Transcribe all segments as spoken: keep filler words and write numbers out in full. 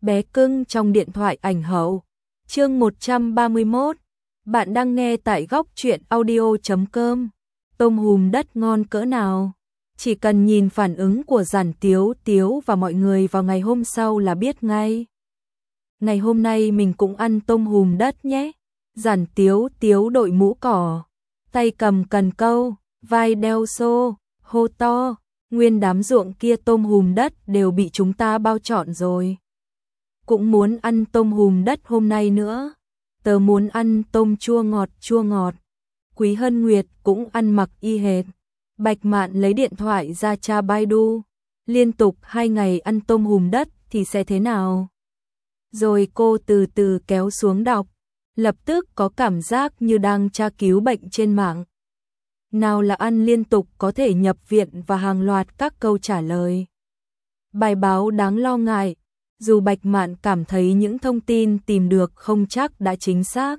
bé cưng trong điện thoại ảnh hậu. Chương một trăm ba mươi mốt. Bạn đang nghe tại góc truyện audio chấm com. Tôm hùm đất ngon cỡ nào? Chỉ cần nhìn phản ứng của Giản Tiếu Tiếu và mọi người vào ngày hôm sau là biết ngay. Ngày hôm nay mình cũng ăn tôm hùm đất nhé. Giản Tiếu Tiếu đội mũ cỏ, tay cầm cần câu, vai đeo xô, hô to, nguyên đám ruộng kia tôm hùm đất đều bị chúng ta bao trọn rồi. Cũng muốn ăn tôm hùm đất hôm nay nữa. Tớ muốn ăn tôm chua ngọt chua ngọt. Quý Hân Nguyệt cũng ăn mặc y hệt. Bạch Mạn lấy điện thoại ra tra Baidu. Liên tục hai ngày ăn tôm hùm đất thì sẽ thế nào? Rồi cô từ từ kéo xuống đọc. Lập tức có cảm giác như đang tra cứu bệnh trên mạng. Nào là ăn liên tục có thể nhập viện và hàng loạt các câu trả lời. Bài báo đáng lo ngại. Dù Bạch Mạn cảm thấy những thông tin tìm được không chắc đã chính xác,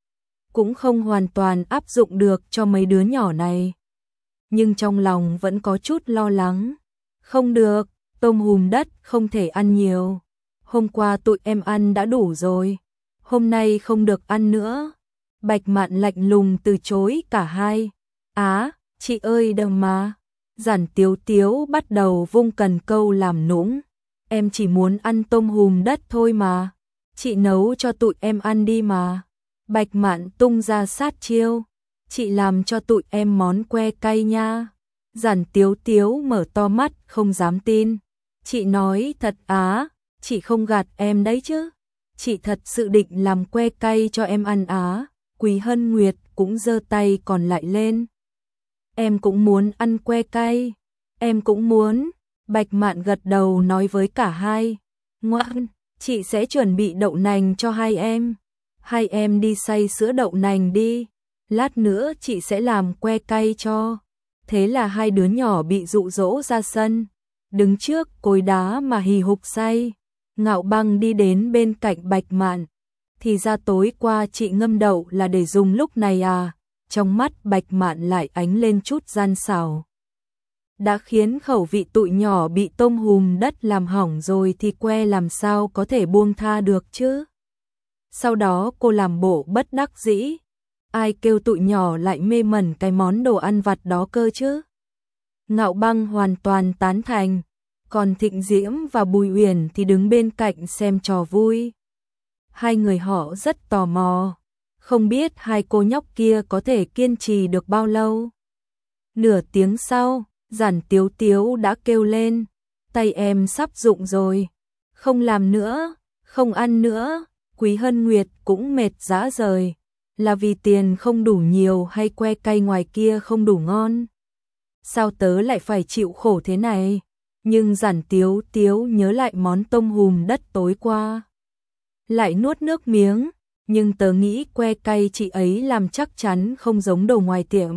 cũng không hoàn toàn áp dụng được cho mấy đứa nhỏ này. Nhưng trong lòng vẫn có chút lo lắng. Không được, tôm hùm đất không thể ăn nhiều. Hôm qua tụi em ăn đã đủ rồi. Hôm nay không được ăn nữa. Bạch Mạn lạnh lùng từ chối cả hai. Á, chị ơi đâu mà. Giản Tiếu Tiếu bắt đầu vung cần câu làm nũng. Em chỉ muốn ăn tôm hùm đất thôi mà. Chị nấu cho tụi em ăn đi mà. Bạch Mạn tung ra sát chiêu. Chị làm cho tụi em món que cay nha. Giản Tiếu Tiếu mở to mắt không dám tin. Chị nói thật á, chị không gạt em đấy chứ. Chị thật sự định làm que cay cho em ăn á. Quý Hân Nguyệt cũng giơ tay còn lại lên. Em cũng muốn ăn que cay. Em cũng muốn. Bạch Mạn gật đầu nói với cả hai. Ngoan, chị sẽ chuẩn bị đậu nành cho hai em. Hai em đi xay sữa đậu nành đi. Lát nữa chị sẽ làm que cay cho. Thế là hai đứa nhỏ bị dụ dỗ ra sân. Đứng trước cối đá mà hì hục xay. Ngạo Băng đi đến bên cạnh Bạch Mạn. Thì ra tối qua chị ngâm đậu là để dùng lúc này à. Trong mắt Bạch Mạn lại ánh lên chút gian xảo. Đã khiến khẩu vị tụi nhỏ bị tôm hùm đất làm hỏng rồi thì que làm sao có thể buông tha được chứ. Sau đó cô làm bộ bất đắc dĩ. Ai kêu tụi nhỏ lại mê mẩn cái món đồ ăn vặt đó cơ chứ. Ngạo Băng hoàn toàn tán thành. Còn Thịnh Diễm và Bùi Uyển thì đứng bên cạnh xem trò vui. Hai người họ rất tò mò. Không biết hai cô nhóc kia có thể kiên trì được bao lâu. Nửa tiếng sau, Giản Tiếu Tiếu đã kêu lên. Tay em sắp rụng rồi. Không làm nữa, không ăn nữa. Quý Hân Nguyệt cũng mệt rã rời. Là vì tiền không đủ nhiều hay que cay ngoài kia không đủ ngon? Sao tớ lại phải chịu khổ thế này? Nhưng Giản Tiếu Tiếu nhớ lại món tôm hùm đất tối qua. Lại nuốt nước miếng. Nhưng tớ nghĩ que cay chị ấy làm chắc chắn không giống đồ ngoài tiệm.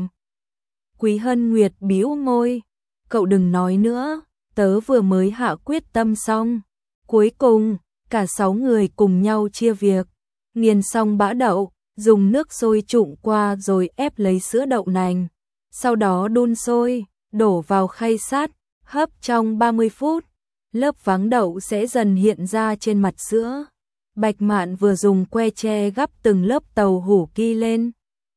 Quý Hân Nguyệt bĩu môi. Cậu đừng nói nữa, tớ vừa mới hạ quyết tâm xong. Cuối cùng, cả sáu người cùng nhau chia việc. Nghiền xong bã đậu, dùng nước sôi trụng qua rồi ép lấy sữa đậu nành. Sau đó đun sôi, đổ vào khay sắt, hấp trong ba mươi phút. Lớp váng đậu sẽ dần hiện ra trên mặt sữa. Bạch Mạn vừa dùng que tre gắp từng lớp tàu hủ ki lên.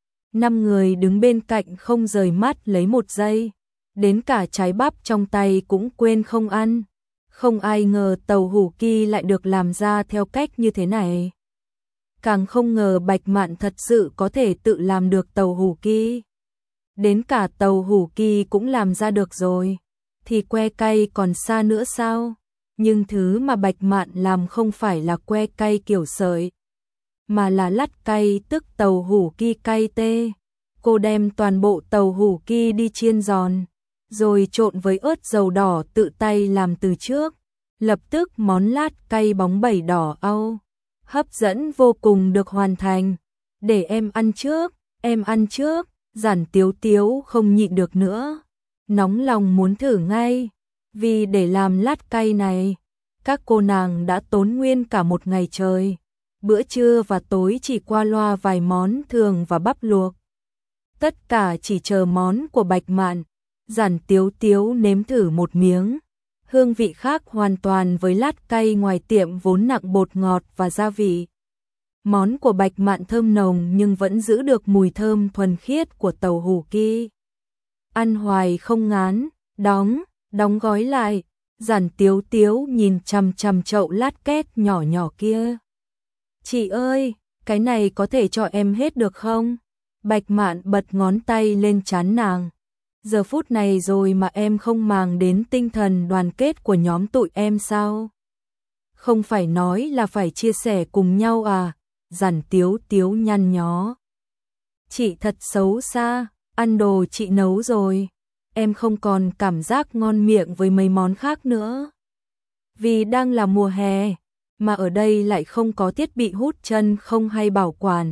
Năm người đứng bên cạnh không rời mắt lấy một giây. Đến cả trái bắp trong tay cũng quên không ăn. Không ai ngờ tàu hủ ki lại được làm ra theo cách như thế này. Càng không ngờ Bạch Mạn thật sự có thể tự làm được tàu hủ ki. Đến cả tàu hủ ki cũng làm ra được rồi. Thì que cay còn xa nữa sao? Nhưng thứ mà Bạch Mạn làm không phải là que cay kiểu sợi, mà là lát cay tức tàu hủ ki cay tê. Cô đem toàn bộ tàu hủ ki đi chiên giòn, rồi trộn với ớt dầu đỏ tự tay làm từ trước. Lập tức món lát cay bóng bẩy đỏ au, hấp dẫn vô cùng được hoàn thành. Để em ăn trước, em ăn trước. Giản Tiếu Tiếu không nhịn được nữa. Nóng lòng muốn thử ngay. Vì để làm lát cay này, các cô nàng đã tốn nguyên cả một ngày trời. Bữa trưa và tối chỉ qua loa vài món thường và bắp luộc. Tất cả chỉ chờ món của Bạch Mạn. Giản Tiếu Tiếu nếm thử một miếng. hương vị khác hoàn toàn với lát cay ngoài tiệm vốn nặng bột ngọt và gia vị. Món của Bạch Mạn thơm nồng nhưng vẫn giữ được mùi thơm thuần khiết của tàu hủ kia. Ăn hoài không ngán, đóng, đóng gói lại, Giản Tiếu Tiếu nhìn chằm chằm chậu lát két nhỏ nhỏ kia. Chị ơi, cái này có thể cho em hết được không? Bạch Mạn bật ngón tay lên trán nàng. Giờ phút này rồi mà em không màng đến tinh thần đoàn kết của nhóm tụi em sao? Không phải nói là phải chia sẻ cùng nhau à? Giản Tiếu Tiếu nhăn nhó. Chị thật xấu xa, ăn đồ chị nấu rồi. Em không còn cảm giác ngon miệng với mấy món khác nữa. Vì đang là mùa hè, mà ở đây lại không có thiết bị hút chân không hay bảo quản.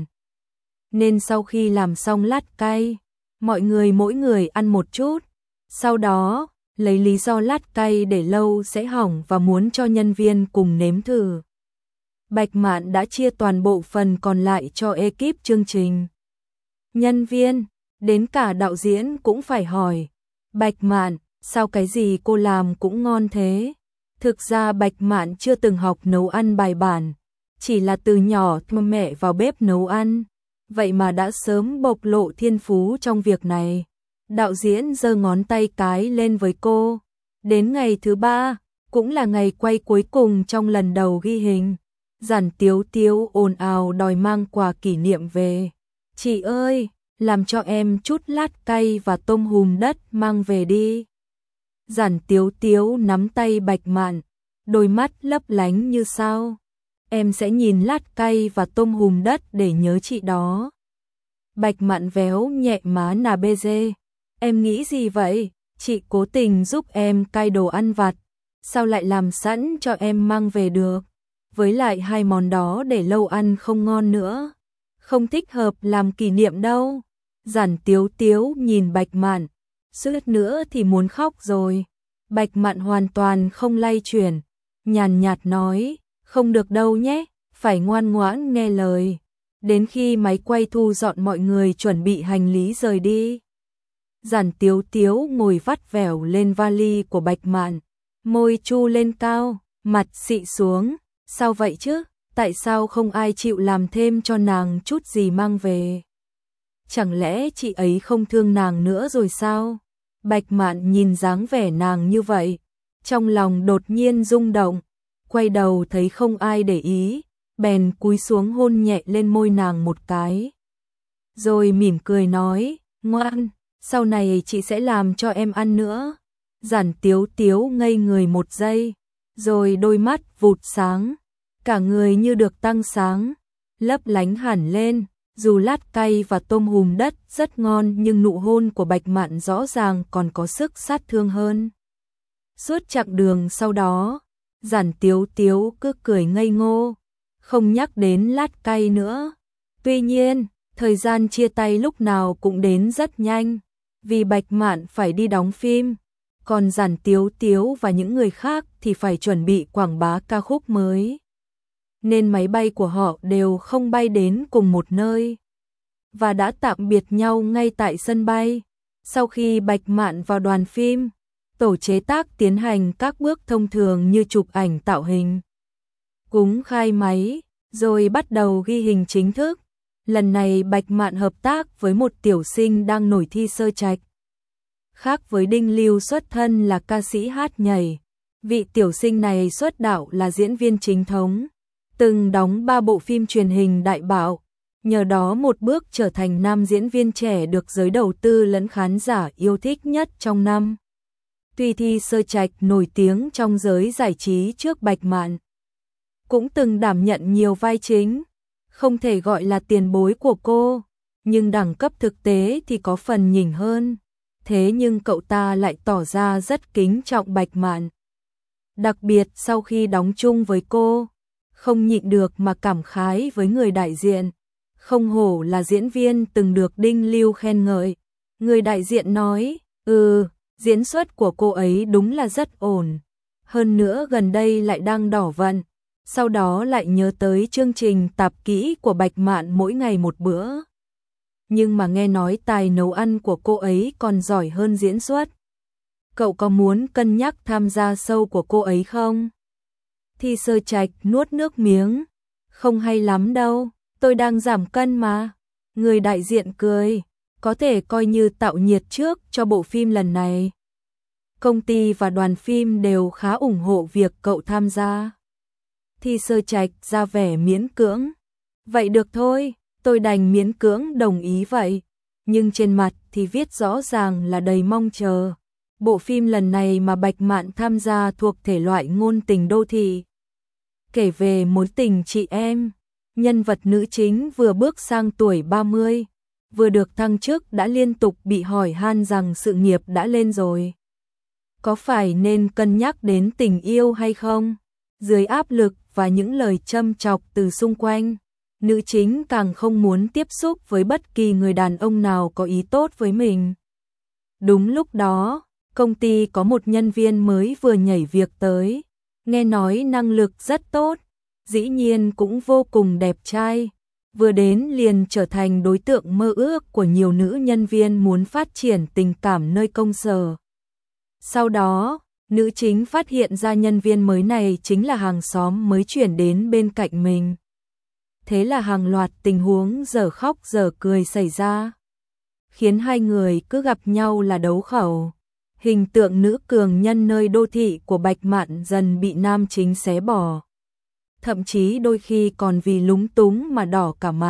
Nên sau khi làm xong lát cay, mọi người mỗi người ăn một chút. Sau đó, lấy lý do lát cay để lâu sẽ hỏng và muốn cho nhân viên cùng nếm thử. Bạch Mạn đã chia toàn bộ phần còn lại cho ekip chương trình. Nhân viên, đến cả đạo diễn cũng phải hỏi. Bạch Mạn, sao cái gì cô làm cũng ngon thế? Thực ra Bạch Mạn chưa từng học nấu ăn bài bản, chỉ là từ nhỏ theo mẹ vào bếp nấu ăn. Vậy mà đã sớm bộc lộ thiên phú trong việc này. Đạo diễn giơ ngón tay cái lên với cô. Đến ngày thứ ba, cũng là ngày quay cuối cùng trong lần đầu ghi hình. Giản Tiếu Tiếu ồn ào đòi mang quà kỷ niệm về. Chị ơi, làm cho em chút lát cay và tôm hùm đất mang về đi. Giản Tiếu Tiếu nắm tay Bạch Mạn, đôi mắt lấp lánh như sao. Em sẽ nhìn lát cay và tôm hùm đất để nhớ chị đó. Bạch Mạn véo nhẹ má nà bê dê. Em nghĩ gì vậy? Chị cố tình giúp em cay đồ ăn vặt. Sao lại làm sẵn cho em mang về được? Với lại hai món đó để lâu ăn không ngon nữa. Không thích hợp làm kỷ niệm đâu. Giản Tiếu Tiếu nhìn Bạch Mạn, suýt nữa thì muốn khóc rồi. Bạch Mạn hoàn toàn không lay chuyển, nhàn nhạt nói, không được đâu nhé, phải ngoan ngoãn nghe lời. Đến khi máy quay thu dọn mọi người chuẩn bị hành lý rời đi. Giản Tiếu Tiếu ngồi vắt vẻo lên vali của Bạch Mạn, môi chu lên cao, mặt xị xuống. Sao vậy chứ? Tại sao không ai chịu làm thêm cho nàng chút gì mang về? Chẳng lẽ chị ấy không thương nàng nữa rồi sao? Bạch Mạn nhìn dáng vẻ nàng như vậy, trong lòng đột nhiên rung động, quay đầu thấy không ai để ý, bèn cúi xuống hôn nhẹ lên môi nàng một cái. Rồi mỉm cười nói, ngoan, sau này chị sẽ làm cho em ăn nữa. Giản Tiếu Tiếu ngây người một giây, rồi đôi mắt vụt sáng, cả người như được tăng sáng, lấp lánh hẳn lên. Dù lát cay và tôm hùm đất rất ngon nhưng nụ hôn của Bạch Mạn rõ ràng còn có sức sát thương hơn. Suốt chặng đường sau đó, Giản Tiếu Tiếu cứ cười ngây ngô, không nhắc đến lát cay nữa. Tuy nhiên, thời gian chia tay lúc nào cũng đến rất nhanh, vì Bạch Mạn phải đi đóng phim, còn Giản Tiếu Tiếu và những người khác thì phải chuẩn bị quảng bá ca khúc mới. Nên máy bay của họ đều không bay đến cùng một nơi và đã tạm biệt nhau ngay tại sân bay. Sau khi Bạch Mạn vào đoàn phim, tổ chế tác tiến hành các bước thông thường như chụp ảnh tạo hình, cúng khai máy, rồi bắt đầu ghi hình chính thức. Lần này Bạch Mạn hợp tác với một tiểu sinh đang nổi thi sơ trạch. Khác với Đinh Lưu xuất thân là ca sĩ hát nhảy, vị tiểu sinh này xuất đạo là diễn viên chính thống, từng đóng ba bộ phim truyền hình đại bạo, nhờ đó một bước trở thành nam diễn viên trẻ được giới đầu tư lẫn khán giả yêu thích nhất trong năm. Tuy thi sơ trạch nổi tiếng trong giới giải trí trước Bạch Mạn, cũng từng đảm nhận nhiều vai chính, không thể gọi là tiền bối của cô, nhưng đẳng cấp thực tế thì có phần nhỉnh hơn. Thế nhưng cậu ta lại tỏ ra rất kính trọng Bạch Mạn. Đặc biệt sau khi đóng chung với cô, không nhịn được mà cảm khái với người đại diện. Không hổ là diễn viên từng được Đinh Lưu khen ngợi. Người đại diện nói, ừ, diễn xuất của cô ấy đúng là rất ổn. Hơn nữa gần đây lại đang đỏ vận. Sau đó lại nhớ tới chương trình tạp kỹ của Bạch Mạn mỗi ngày một bữa. Nhưng mà nghe nói tài nấu ăn của cô ấy còn giỏi hơn diễn xuất. Cậu có muốn cân nhắc tham gia show của cô ấy không? Thi Sơ Trạch nuốt nước miếng. Không hay lắm đâu, tôi đang giảm cân mà. Người đại diện cười, có thể coi như tạo nhiệt trước cho bộ phim lần này. Công ty và đoàn phim đều khá ủng hộ việc cậu tham gia. Thi Sơ Trạch ra vẻ miễn cưỡng. Vậy được thôi, tôi đành miễn cưỡng đồng ý vậy. Nhưng trên mặt thì viết rõ ràng là đầy mong chờ. Bộ phim lần này mà Bạch Mạn tham gia thuộc thể loại ngôn tình đô thị. Kể về mối tình chị em, nhân vật nữ chính vừa bước sang tuổi ba mươi, vừa được thăng chức đã liên tục bị hỏi han rằng sự nghiệp đã lên rồi. Có phải nên cân nhắc đến tình yêu hay không? Dưới áp lực và những lời châm chọc từ xung quanh, nữ chính càng không muốn tiếp xúc với bất kỳ người đàn ông nào có ý tốt với mình. Đúng lúc đó, công ty có một nhân viên mới vừa nhảy việc tới, nghe nói năng lực rất tốt, dĩ nhiên cũng vô cùng đẹp trai, vừa đến liền trở thành đối tượng mơ ước của nhiều nữ nhân viên muốn phát triển tình cảm nơi công sở. Sau đó, nữ chính phát hiện ra nhân viên mới này chính là hàng xóm mới chuyển đến bên cạnh mình. Thế là hàng loạt tình huống dở khóc dở cười xảy ra, khiến hai người cứ gặp nhau là đấu khẩu. Hình tượng nữ cường nhân nơi đô thị của Bạch Mạn dần bị nam chính xé bỏ. Thậm chí đôi khi còn vì lúng túng mà đỏ cả mặt.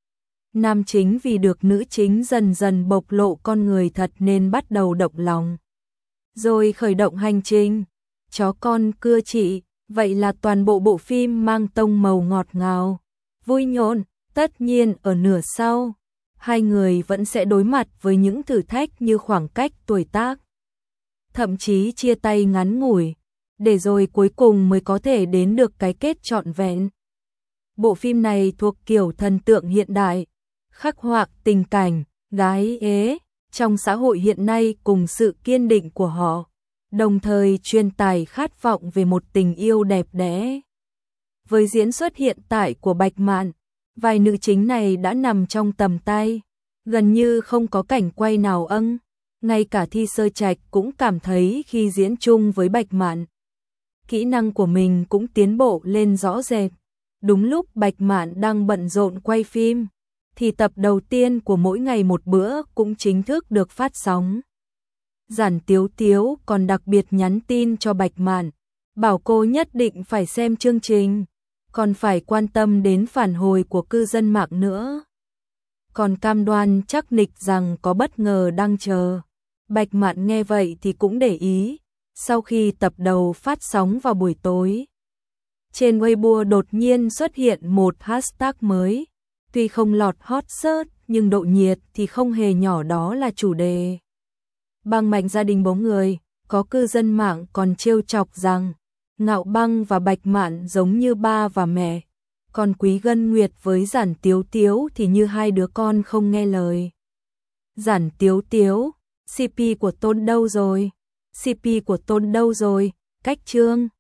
Nam chính vì được nữ chính dần dần bộc lộ con người thật nên bắt đầu động lòng. Rồi khởi động hành trình chó con cưa chị, vậy là toàn bộ bộ phim mang tông màu ngọt ngào, vui nhộn. Tất nhiên ở nửa sau, hai người vẫn sẽ đối mặt với những thử thách như khoảng cách tuổi tác, thậm chí chia tay ngắn ngủi, để rồi cuối cùng mới có thể đến được cái kết trọn vẹn. Bộ phim này thuộc kiểu thần tượng hiện đại, khắc họa tình cảnh gái ế trong xã hội hiện nay cùng sự kiên định của họ, đồng thời truyền tải khát vọng về một tình yêu đẹp đẽ. Với diễn xuất hiện tại của Bạch Mạn, vai nữ chính này đã nằm trong tầm tay, gần như không có cảnh quay nào âng. Ngay cả Thi Sơ Trạch cũng cảm thấy khi diễn chung với Bạch Mạn, kỹ năng của mình cũng tiến bộ lên rõ rệt. Đúng lúc Bạch Mạn đang bận rộn quay phim, thì tập đầu tiên của Mỗi Ngày Một Bữa cũng chính thức được phát sóng. Giản Tiếu Tiếu còn đặc biệt nhắn tin cho Bạch Mạn, bảo cô nhất định phải xem chương trình, còn phải quan tâm đến phản hồi của cư dân mạng nữa. Còn cam đoan chắc nịch rằng có bất ngờ đang chờ. Bạch Mạn nghe vậy thì cũng để ý, sau khi tập đầu phát sóng vào buổi tối, trên Weibo đột nhiên xuất hiện một hashtag mới, tuy không lọt hot search nhưng độ nhiệt thì không hề nhỏ, đó là chủ đề Băng Mạnh gia đình bóng người. Có cư dân mạng còn trêu chọc rằng Ngạo Băng và Bạch Mạn giống như ba và mẹ, còn Quý Gân Nguyệt với Giản Tiếu Tiếu thì như hai đứa con không nghe lời. Giản Tiếu Tiếu, xê pê của Tôn đâu rồi? xê pê của Tôn đâu rồi? Cách chương